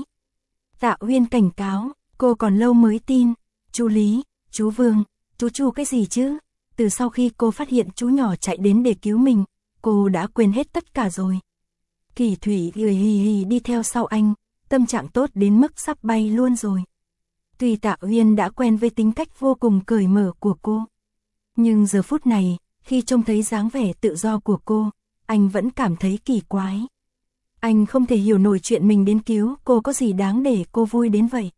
Tạ Uyên cảnh cáo, cô còn lâu mới tin. Chú Lý, chú Vương, chú cái gì chứ? Từ sau khi cô phát hiện chú nhỏ chạy đến để cứu mình, cô đã quên hết tất cả rồi. Kỳ Thụy cười hì hì đi theo sau anh, tâm trạng tốt đến mức sắp bay luôn rồi. Tuy Tạ Uyên đã quen với tính cách vô cùng cởi mở của cô, nhưng giờ phút này, khi trông thấy dáng vẻ tự do của cô, anh vẫn cảm thấy kỳ quái. Anh không thể hiểu nổi chuyện mình đến cứu cô có gì đáng để cô vui đến vậy.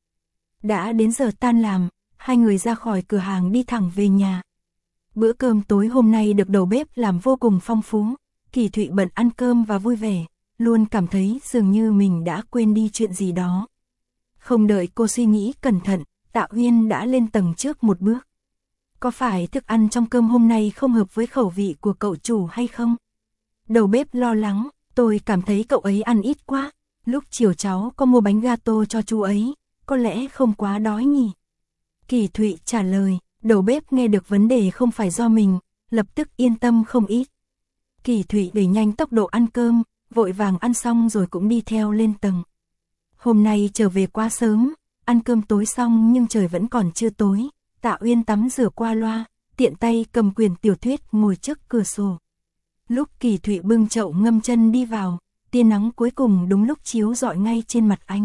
Đã đến giờ tan làm, hai người ra khỏi cửa hàng đi thẳng về nhà. Bữa cơm tối hôm nay được đầu bếp làm vô cùng phong phú. Kỳ Thụy bận ăn cơm và vui vẻ, luôn cảm thấy dường như mình đã quên đi chuyện gì đó. Không đợi cô suy nghĩ cẩn thận, Tạ Uyên đã lên tầng trước một bước. Có phải thức ăn trong cơm hôm nay không hợp với khẩu vị của cậu chủ hay không? Đầu bếp lo lắng, tôi cảm thấy cậu ấy ăn ít quá. Lúc chiều cháu có mua bánh gato cho chú ấy, có lẽ không quá đói nhỉ? Kỳ Thụy trả lời, đầu bếp nghe được vấn đề không phải do mình, lập tức yên tâm không ít. Kỳ Thụy đẩy nhanh tốc độ ăn cơm, vội vàng ăn xong rồi cũng đi theo lên tầng. Hôm nay trở về quá sớm, ăn cơm tối xong nhưng trời vẫn còn chưa tối. Tạ Uyên tắm rửa qua loa, tiện tay cầm quyển tiểu thuyết ngồi trước cửa sổ. Lúc Kỳ Thụy bưng chậu ngâm chân đi vào, tia nắng cuối cùng đúng lúc chiếu rọi ngay trên mặt anh.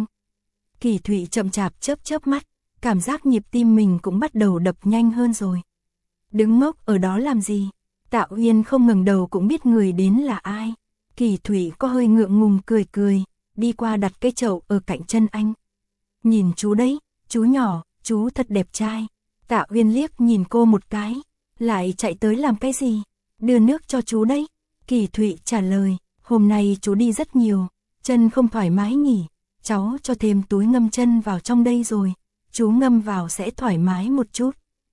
Kỳ Thụy chậm chạp chớp mắt, cảm giác nhịp tim mình cũng bắt đầu đập nhanh hơn rồi. Đứng ngốc ở đó làm gì? Tạ Uyên không ngẩng đầu cũng biết người đến là ai. Kỳ Thụy có hơi ngượng ngùng cười, đi qua đặt cái chậu ở cạnh chân anh. Nhìn chú đấy, chú nhỏ, chú thật đẹp trai. Tạ Uyên liếc nhìn cô một cái, lại chạy tới làm cái gì? Đưa nước cho chú đấy. Kỳ Thụy trả lời, hôm nay chú đi rất nhiều, chân không thoải mái nhỉ, cháu cho thêm túi ngâm chân vào trong đây rồi, chú ngâm vào sẽ thoải mái một chút.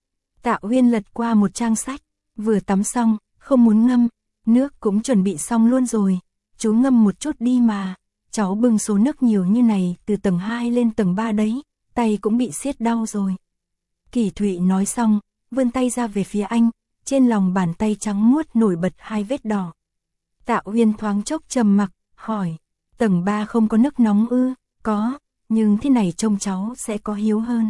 Tạ Uyên lật qua một trang sách, vừa tắm xong, không muốn ngâm, nước cũng chuẩn bị xong luôn rồi, chú ngâm một chút đi mà, cháu bưng số nước nhiều như này từ tầng 2 lên tầng 3 đấy, tay cũng bị siết đau rồi. Kỳ Thụy nói xong, vươn tay ra về phía anh, trên lòng bàn tay trắng muốt nổi bật hai vết đỏ. Tạ Uyên thoáng chốc trầm mặc, hỏi, tầng 3 không có nước nóng ư? Có, nhưng thế này trông cháu sẽ có hiếu hơn.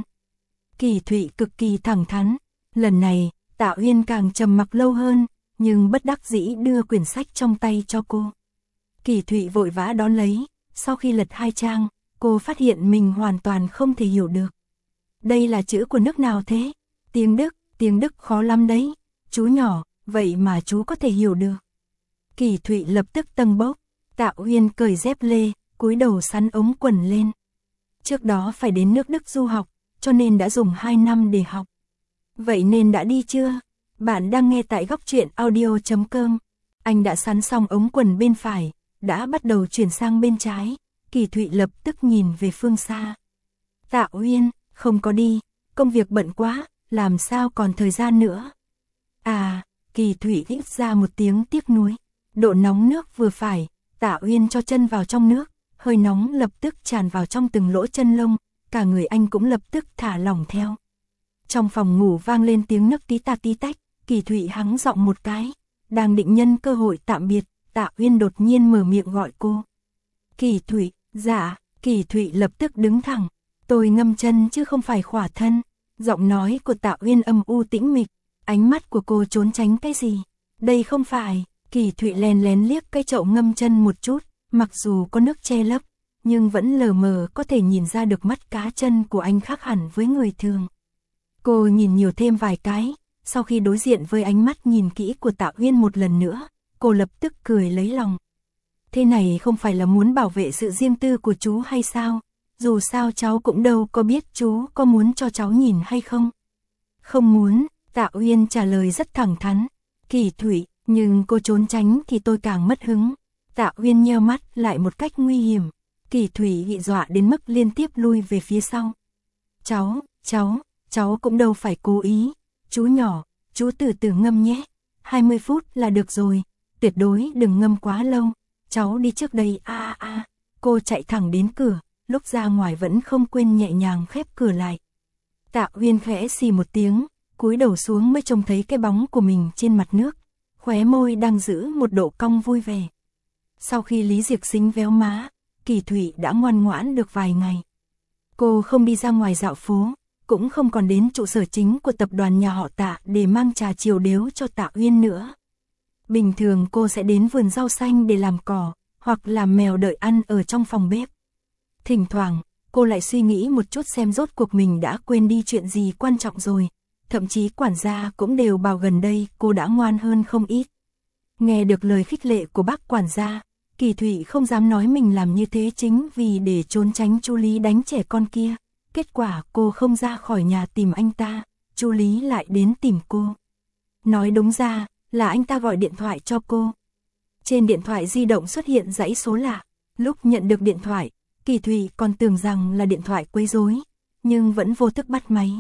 Kỳ Thụy cực kỳ thẳng thắn, lần này, Tạ Uyên càng trầm mặc lâu hơn, nhưng bất đắc dĩ đưa quyển sách trong tay cho cô. Kỳ Thụy vội vã đón lấy, sau khi lật 2 trang, cô phát hiện mình hoàn toàn không thể hiểu được. Đây là chữ của nước nào thế? Tiếng Đức khó lắm đấy. Chú nhỏ, vậy mà chú có thể hiểu được. Kỳ Thụy lập tức tâng bốc, Tạ Uyên cởi dép lê, cúi đầu sắn ống quần lên. Trước đó phải đến nước Đức du học, cho nên đã dùng 2 năm để học. Vậy nên đã đi chưa? Bạn đang nghe tại góc truyện audio.com. Anh đã sắn xong ống quần bên phải, đã bắt đầu chuyển sang bên trái. Kỳ Thụy lập tức nhìn về phương xa. Tạ Uyên, không có đi, công việc bận quá, làm sao còn thời gian nữa. À, Kỳ Thụy hít ra một tiếng tiếc nuối. Độ nóng nước vừa phải, Tạ Uyên cho chân vào trong nước, hơi nóng lập tức tràn vào trong từng lỗ chân lông, cả người anh cũng lập tức thả lỏng theo. Trong phòng ngủ vang lên tiếng nấc tí ta tí tách, Kỳ Thụy hắng giọng một cái, đang định nhân cơ hội tạm biệt, Tạ Uyên đột nhiên mở miệng gọi cô. Kỳ Thụy, dạ, Kỳ Thụy lập tức đứng thẳng, tôi ngâm chân chứ không phải khỏa thân. Giọng nói của Tạ Uyên âm u tĩnh mịch, ánh mắt của cô trốn tránh cái gì? Đây không phải. Kỳ Thụy lén lén liếc cái chậu ngâm chân một chút, mặc dù có nước che lấp, nhưng vẫn lờ mờ có thể nhìn ra được mắt cá chân của anh khác hẳn với người thường. Cô nhìn nhiều thêm vài cái, sau khi đối diện với ánh mắt nhìn kỹ của Tạ Uyên một lần nữa, cô lập tức cười lấy lòng. Thế này không phải là muốn bảo vệ sự riêng tư của chú hay sao? Dù sao cháu cũng đâu có biết chú có muốn cho cháu nhìn hay không. Không muốn, Tạ Uyên trả lời rất thẳng thắn. Kỳ Thụy, nhưng cô trốn tránh thì tôi càng mất hứng. Tạ Uyên nheo mắt lại một cách nguy hiểm. Kỳ Thụy bị dọa đến mức liên tiếp lui về phía sau. Cháu cũng đâu phải cố ý. Chú nhỏ, chú từ từ ngâm nhé. 20 phút là được rồi, tuyệt đối đừng ngâm quá lâu. Cháu đi trước đây. Cô chạy thẳng đến cửa, lúc ra ngoài vẫn không quên nhẹ nhàng khép cửa lại. Tạ Uyên khẽ xì một tiếng, cúi đầu xuống mới trông thấy cái bóng của mình trên mặt nước, khóe môi đang giữ một độ cong vui vẻ. Sau khi Lý Diệc Xính véo má, Kỳ Thụy đã ngoan ngoãn được vài ngày. Cô không đi ra ngoài dạo phố, cũng không còn đến trụ sở chính của tập đoàn nhà họ Tạ để mang trà chiều đếu cho Tạ Uyên nữa. Bình thường cô sẽ đến vườn rau xanh để làm cỏ, hoặc làm mèo đợi ăn ở trong phòng bếp. Thỉnh thoảng, cô lại suy nghĩ một chút xem rốt cuộc mình đã quên đi chuyện gì quan trọng rồi. Thậm chí quản gia cũng đều bảo gần đây cô đã ngoan hơn không ít. Nghe được lời khích lệ của bác quản gia, Kỳ Thụy không dám nói mình làm như thế chính vì để trốn tránh chú Lý đánh trẻ con kia. Kết quả cô không ra khỏi nhà tìm anh ta, chú Lý lại đến tìm cô. Nói đúng ra là anh ta gọi điện thoại cho cô. Trên điện thoại di động xuất hiện dãy số lạ. Lúc nhận được điện thoại, Kỳ Thụy còn tưởng rằng là điện thoại quấy rối, nhưng vẫn vô thức bắt máy.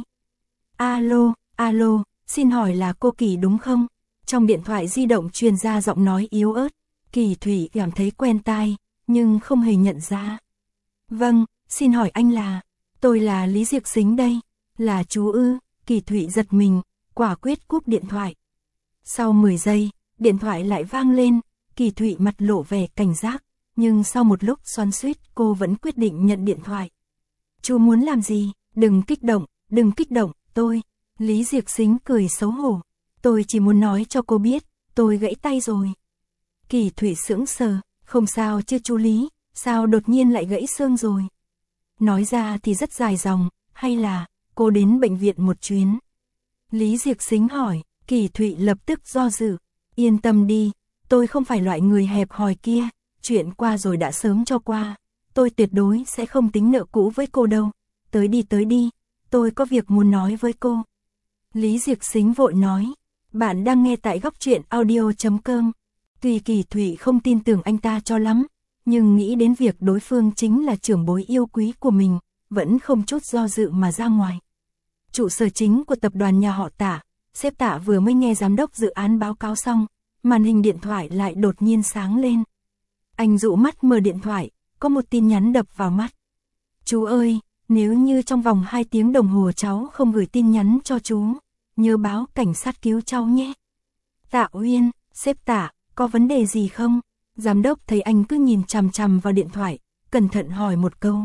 Alo, xin hỏi là cô Kỳ đúng không? Trong điện thoại di động truyền ra giọng nói yếu ớt. Kỳ Thụy cảm thấy quen tai, nhưng không hề nhận ra. Vâng, xin hỏi anh là... Tôi là Lý Diệc Xính đây. Là chú ư? Kỳ Thụy giật mình, quả quyết cúp điện thoại. Sau 10 giây, điện thoại lại vang lên. Kỳ Thụy mặt lộ vẻ cảnh giác, nhưng sau một lúc xoắn xuýt cô vẫn quyết định nhận điện thoại. Chú muốn làm gì? Đừng kích động, tôi... Lý Diệc Xính cười xấu hổ. Tôi chỉ muốn nói cho cô biết, tôi gãy tay rồi. Kỳ Thụy sững sờ, không sao chứ chú Lý, sao đột nhiên lại gãy xương rồi? Nói ra thì rất dài dòng, hay là cô đến bệnh viện một chuyến? Lý Diệc Xính hỏi. Kỳ Thụy lập tức do dự. Yên tâm đi, tôi không phải loại người hẹp hòi kia, chuyện qua rồi đã sớm cho qua. Tôi tuyệt đối sẽ không tính nợ cũ với cô đâu. Tới đi, tôi có việc muốn nói với cô. Lý Diệc Xính vội nói. Bạn đang nghe tại góc truyện audio.com. Tuy Kỳ Thụy không tin tưởng anh ta cho lắm, nhưng nghĩ đến việc đối phương chính là trưởng bối yêu quý của mình, vẫn không chút do dự mà ra ngoài. Trụ sở chính của tập đoàn nhà họ Tạ, sếp Tạ vừa mới nghe giám đốc dự án báo cáo xong, màn hình điện thoại lại đột nhiên sáng lên. Anh dụ mắt mở điện thoại, có một tin nhắn đập vào mắt. Chú ơi, nếu như trong vòng 2 tiếng đồng hồ cháu không gửi tin nhắn cho chú, nhớ báo cảnh sát cứu cháu nhé. Tạ Uyên, sếp Tạ, có vấn đề gì không? Giám đốc thấy anh cứ nhìn chằm chằm vào điện thoại, cẩn thận hỏi một câu.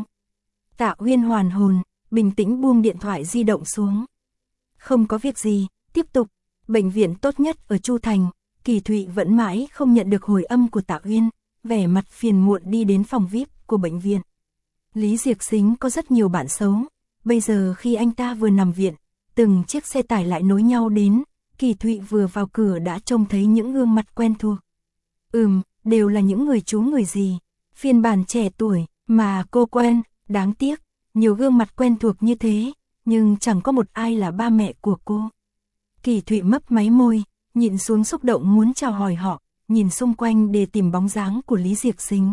Tạ Uyên hoàn hồn, bình tĩnh buông điện thoại di động xuống. Không có việc gì, tiếp tục. Bệnh viện tốt nhất ở Chu Thành. Kỳ Thụy vẫn mãi không nhận được hồi âm của Tạ Uyên, vẻ mặt phiền muộn đi đến phòng VIP của bệnh viện. Lý Diệc Xính có rất nhiều bạn xấu, bây giờ khi anh ta vừa nằm viện, từng chiếc xe tải lại nối nhau đến, Kỳ Thụy vừa vào cửa đã trông thấy những gương mặt quen thuộc. Đều là những người chú người gì, phiên bản trẻ tuổi mà cô quen, đáng tiếc, nhiều gương mặt quen thuộc như thế, nhưng chẳng có một ai là ba mẹ của cô. Kỳ Thụy mấp máy môi, nhịn xuống xúc động muốn chào hỏi họ, nhìn xung quanh để tìm bóng dáng của Lý Diệc Xính.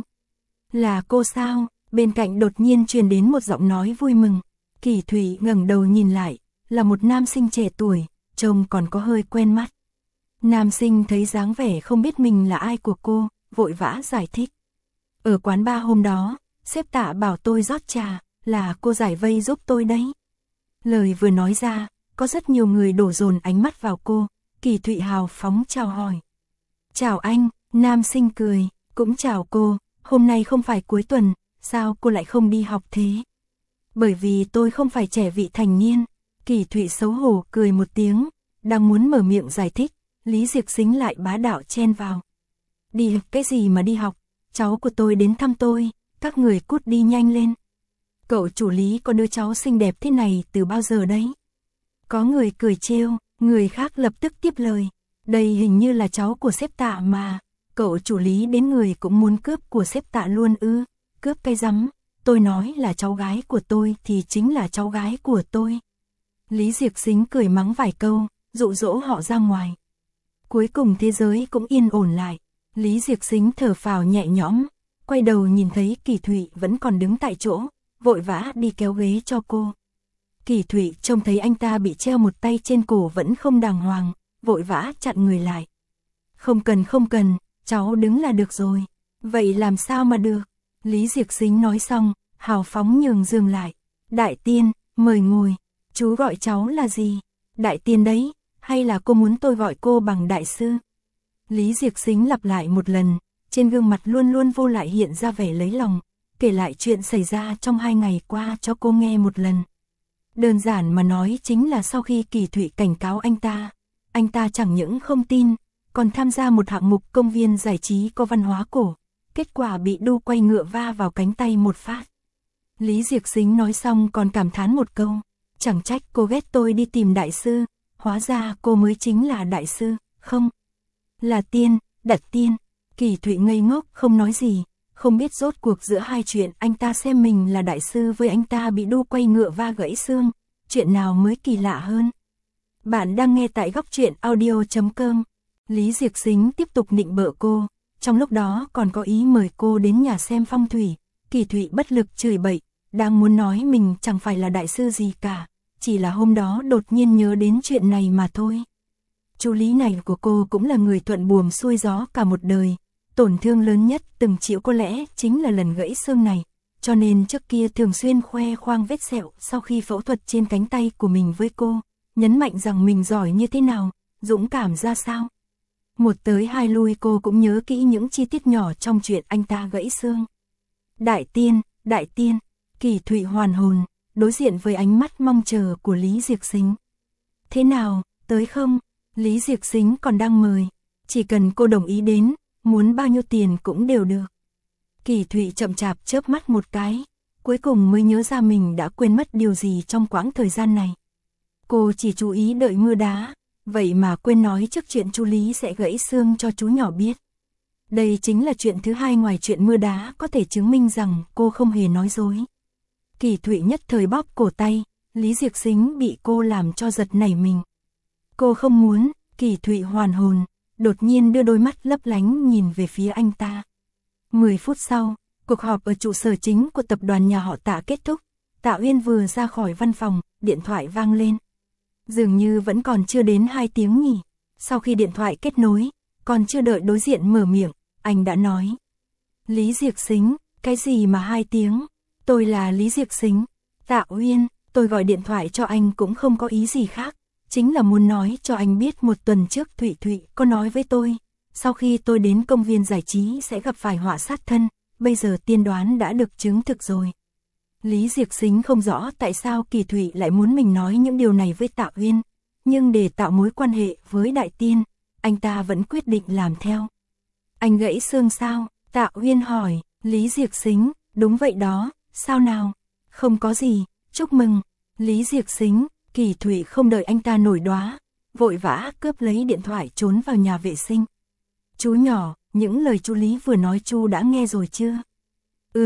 Là cô sao? Bên cạnh đột nhiên truyền đến một giọng nói vui mừng. Kỳ Thụy ngẩng đầu nhìn lại, là một nam sinh trẻ tuổi, trông còn có hơi quen mắt. Nam sinh thấy dáng vẻ không biết mình là ai của cô, vội vã giải thích. Ở quán bar hôm đó, sếp Tạ bảo tôi rót trà, là cô giải vây giúp tôi đấy. Lời vừa nói ra, có rất nhiều người đổ dồn ánh mắt vào cô. Kỳ Thụy hào phóng chào hỏi. Chào anh, nam sinh cười, cũng chào cô, hôm nay không phải cuối tuần, sao cô lại không đi học thế? Bởi vì tôi không phải trẻ vị thành niên. Kỳ Thụy xấu hổ cười một tiếng, đang muốn mở miệng giải thích, Lý Diệc Xính lại bá đạo chen vào. Đi học cái gì mà đi học, cháu của tôi đến thăm tôi, các người cút đi nhanh lên. Cậu chủ Lý có đứa cháu xinh đẹp thế này từ bao giờ đấy? Có người cười trêu, người khác lập tức tiếp lời. Đây hình như là cháu của sếp Tạ mà, cậu chủ Lý đến người cũng muốn cướp của sếp Tạ luôn ư? Cướp cái rắm, tôi nói là cháu gái của tôi thì chính là cháu gái của tôi. Lý Diệc Xính cười mắng vài câu, dụ dỗ họ ra ngoài. Cuối cùng thế giới cũng yên ổn lại. Lý Diệc Xính thở phào nhẹ nhõm, quay đầu nhìn thấy Kỳ Thụy vẫn còn đứng tại chỗ, vội vã đi kéo ghế cho cô. Kỳ Thụy trông thấy anh ta bị treo một tay trên cổ vẫn không đàng hoàng, vội vã chặn người lại. Không cần, cháu đứng là được rồi. Vậy làm sao mà được? Lý Diệc Xính nói xong, hào phóng nhường giường lại. Đại tiên, mời ngồi. Chú gọi cháu là gì? Đại tiên đấy, hay là cô muốn tôi gọi cô bằng đại sư? Lý Diệc Xính lặp lại một lần, trên gương mặt luôn luôn vô lại hiện ra vẻ lấy lòng, kể lại chuyện xảy ra trong 2 ngày qua cho cô nghe một lần. Đơn giản mà nói chính là sau khi Kỳ Thụy cảnh cáo anh ta chẳng những không tin, còn tham gia một hạng mục công viên giải trí có văn hóa cổ, kết quả bị đu quay ngựa va vào cánh tay một phát. Lý Diệc Xính nói xong còn cảm thán một câu, chẳng trách cô ghét tôi đi tìm đại sư, hóa ra cô mới chính là đại sư, không? Là tiên, đặt tiên. Kỳ Thụy ngây ngốc không nói gì, không biết rốt cuộc giữa hai chuyện anh ta xem mình là đại sư với anh ta bị đu quay ngựa va gãy xương, chuyện nào mới kỳ lạ hơn. Bạn đang nghe tại góc truyện audio.com. Lý Diệc Xính tiếp tục nịnh bợ cô, trong lúc đó còn có ý mời cô đến nhà xem phong thủy. Kỳ Thụy bất lực chửi bậy, đang muốn nói mình chẳng phải là đại sư gì cả, chỉ là hôm đó đột nhiên nhớ đến chuyện này mà thôi. Chú Lý này của cô cũng là người thuận buồm xuôi gió cả một đời, tổn thương lớn nhất từng chịu có lẽ chính là lần gãy xương này, cho nên trước kia thường xuyên khoe khoang vết sẹo sau khi phẫu thuật trên cánh tay của mình với cô, nhấn mạnh rằng mình giỏi như thế nào, dũng cảm ra sao. Một tới hai lui cô cũng nhớ kỹ những chi tiết nhỏ trong chuyện anh ta gãy xương. Đại tiên, Kỳ Thụy hoàn hồn, đối diện với ánh mắt mong chờ của Lý Diệc Xính. Thế nào, tới không? Lý Diệc Xính còn đang mời, chỉ cần cô đồng ý đến, muốn bao nhiêu tiền cũng đều được. Kỳ Thụy chậm chạp chớp mắt một cái, cuối cùng mới nhớ ra mình đã quên mất điều gì trong quãng thời gian này. Cô chỉ chú ý đợi mưa đá, vậy mà quên nói trước chuyện chú Lý sẽ gãy xương cho chú nhỏ biết. Đây chính là chuyện thứ hai ngoài chuyện mưa đá có thể chứng minh rằng cô không hề nói dối. Kỳ Thụy nhất thời bóp cổ tay, Lý Diệc Xính bị cô làm cho giật nảy mình. Cô không muốn. Kỳ Thụy hoàn hồn, đột nhiên đưa đôi mắt lấp lánh nhìn về phía anh ta. 10 phút sau, cuộc họp ở trụ sở chính của tập đoàn nhà họ Tạ kết thúc. Tạ Uyên vừa ra khỏi văn phòng, điện thoại vang lên. Dường như vẫn còn chưa đến 2 tiếng nhỉ. Sau khi điện thoại kết nối, còn chưa đợi đối diện mở miệng, anh đã nói. Lý Diệc Xính, cái gì mà 2 tiếng? Tôi là Lý Diệc Xính. Tạ Uyên, tôi gọi điện thoại cho anh cũng không có ý gì khác. Chính là muốn nói cho anh biết một tuần trước Thụy có nói với tôi, sau khi tôi đến công viên giải trí sẽ gặp phải họa sát thân, bây giờ tiên đoán đã được chứng thực rồi. Lý Diệc Xính không rõ tại sao Kỳ Thụy lại muốn mình nói những điều này với Tạ Uyên, nhưng để tạo mối quan hệ với đại tiên, anh ta vẫn quyết định làm theo. Anh gãy xương sao? Tạ Uyên hỏi. Lý Diệc Xính, đúng vậy đó, sao nào? Không có gì, chúc mừng. Lý Diệc Xính. Kỳ Thụy không đợi anh ta nổi đoá, vội vã cướp lấy điện thoại trốn vào nhà vệ sinh. Chú nhỏ, những lời chú Lý vừa nói chú đã nghe rồi chưa?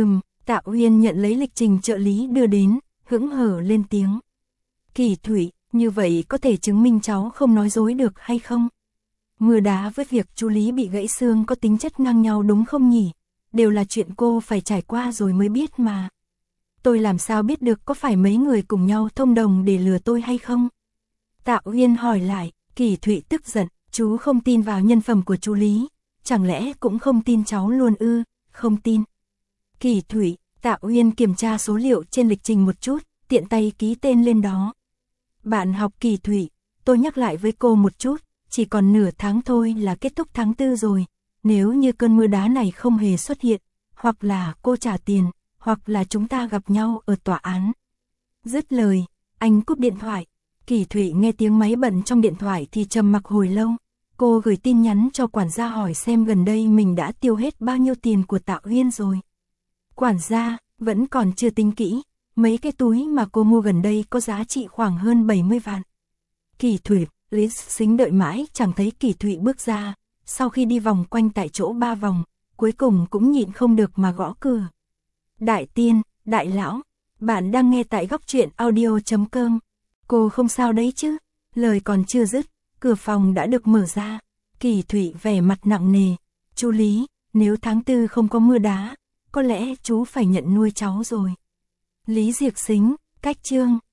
Tạ Uyên nhận lấy lịch trình trợ lý đưa đến, hững hờ lên tiếng. Kỳ Thụy, như vậy có thể chứng minh cháu không nói dối được hay không? Mưa đá với việc chú Lý bị gãy xương có tính chất ngang nhau đúng không nhỉ? Đều là chuyện cô phải trải qua rồi mới biết mà. Tôi làm sao biết được có phải mấy người cùng nhau thông đồng để lừa tôi hay không? Tạ Uyên hỏi lại, Kỳ Thụy tức giận, chú không tin vào nhân phẩm của chú Lý, chẳng lẽ cũng không tin cháu luôn ư? Không tin. Kỳ Thụy, Tạ Uyên kiểm tra số liệu trên lịch trình một chút, tiện tay ký tên lên đó. Bạn học Kỳ Thụy, tôi nhắc lại với cô một chút, chỉ còn nửa tháng thôi là kết thúc tháng 4 rồi, nếu như cơn mưa đá này không hề xuất hiện, hoặc là cô trả tiền, hoặc là chúng ta gặp nhau ở tòa án. Dứt lời, anh cúp điện thoại. Kỳ Thụy nghe tiếng máy bận trong điện thoại thì trầm mặc hồi lâu. Cô gửi tin nhắn cho quản gia hỏi xem gần đây mình đã tiêu hết bao nhiêu tiền của Tạ Uyên rồi. Quản gia, vẫn còn chưa tính kỹ, mấy cái túi mà cô mua gần đây có giá trị khoảng hơn 70 vạn. Kỳ Thụy, Lý Sính đợi mãi chẳng thấy Kỳ Thụy bước ra, sau khi đi vòng quanh tại chỗ 3 vòng, cuối cùng cũng nhịn không được mà gõ cửa. Đại tiên, đại lão, bạn đang nghe tại góc truyện audio.com. Cô không sao đấy chứ? Lời còn chưa dứt, cửa phòng đã được mở ra. Kỳ Thụy vẻ mặt nặng nề. Chú Lý, nếu tháng 4 không có mưa đá, có lẽ chú phải nhận nuôi cháu rồi. Lý Diệc Sính, cách chương.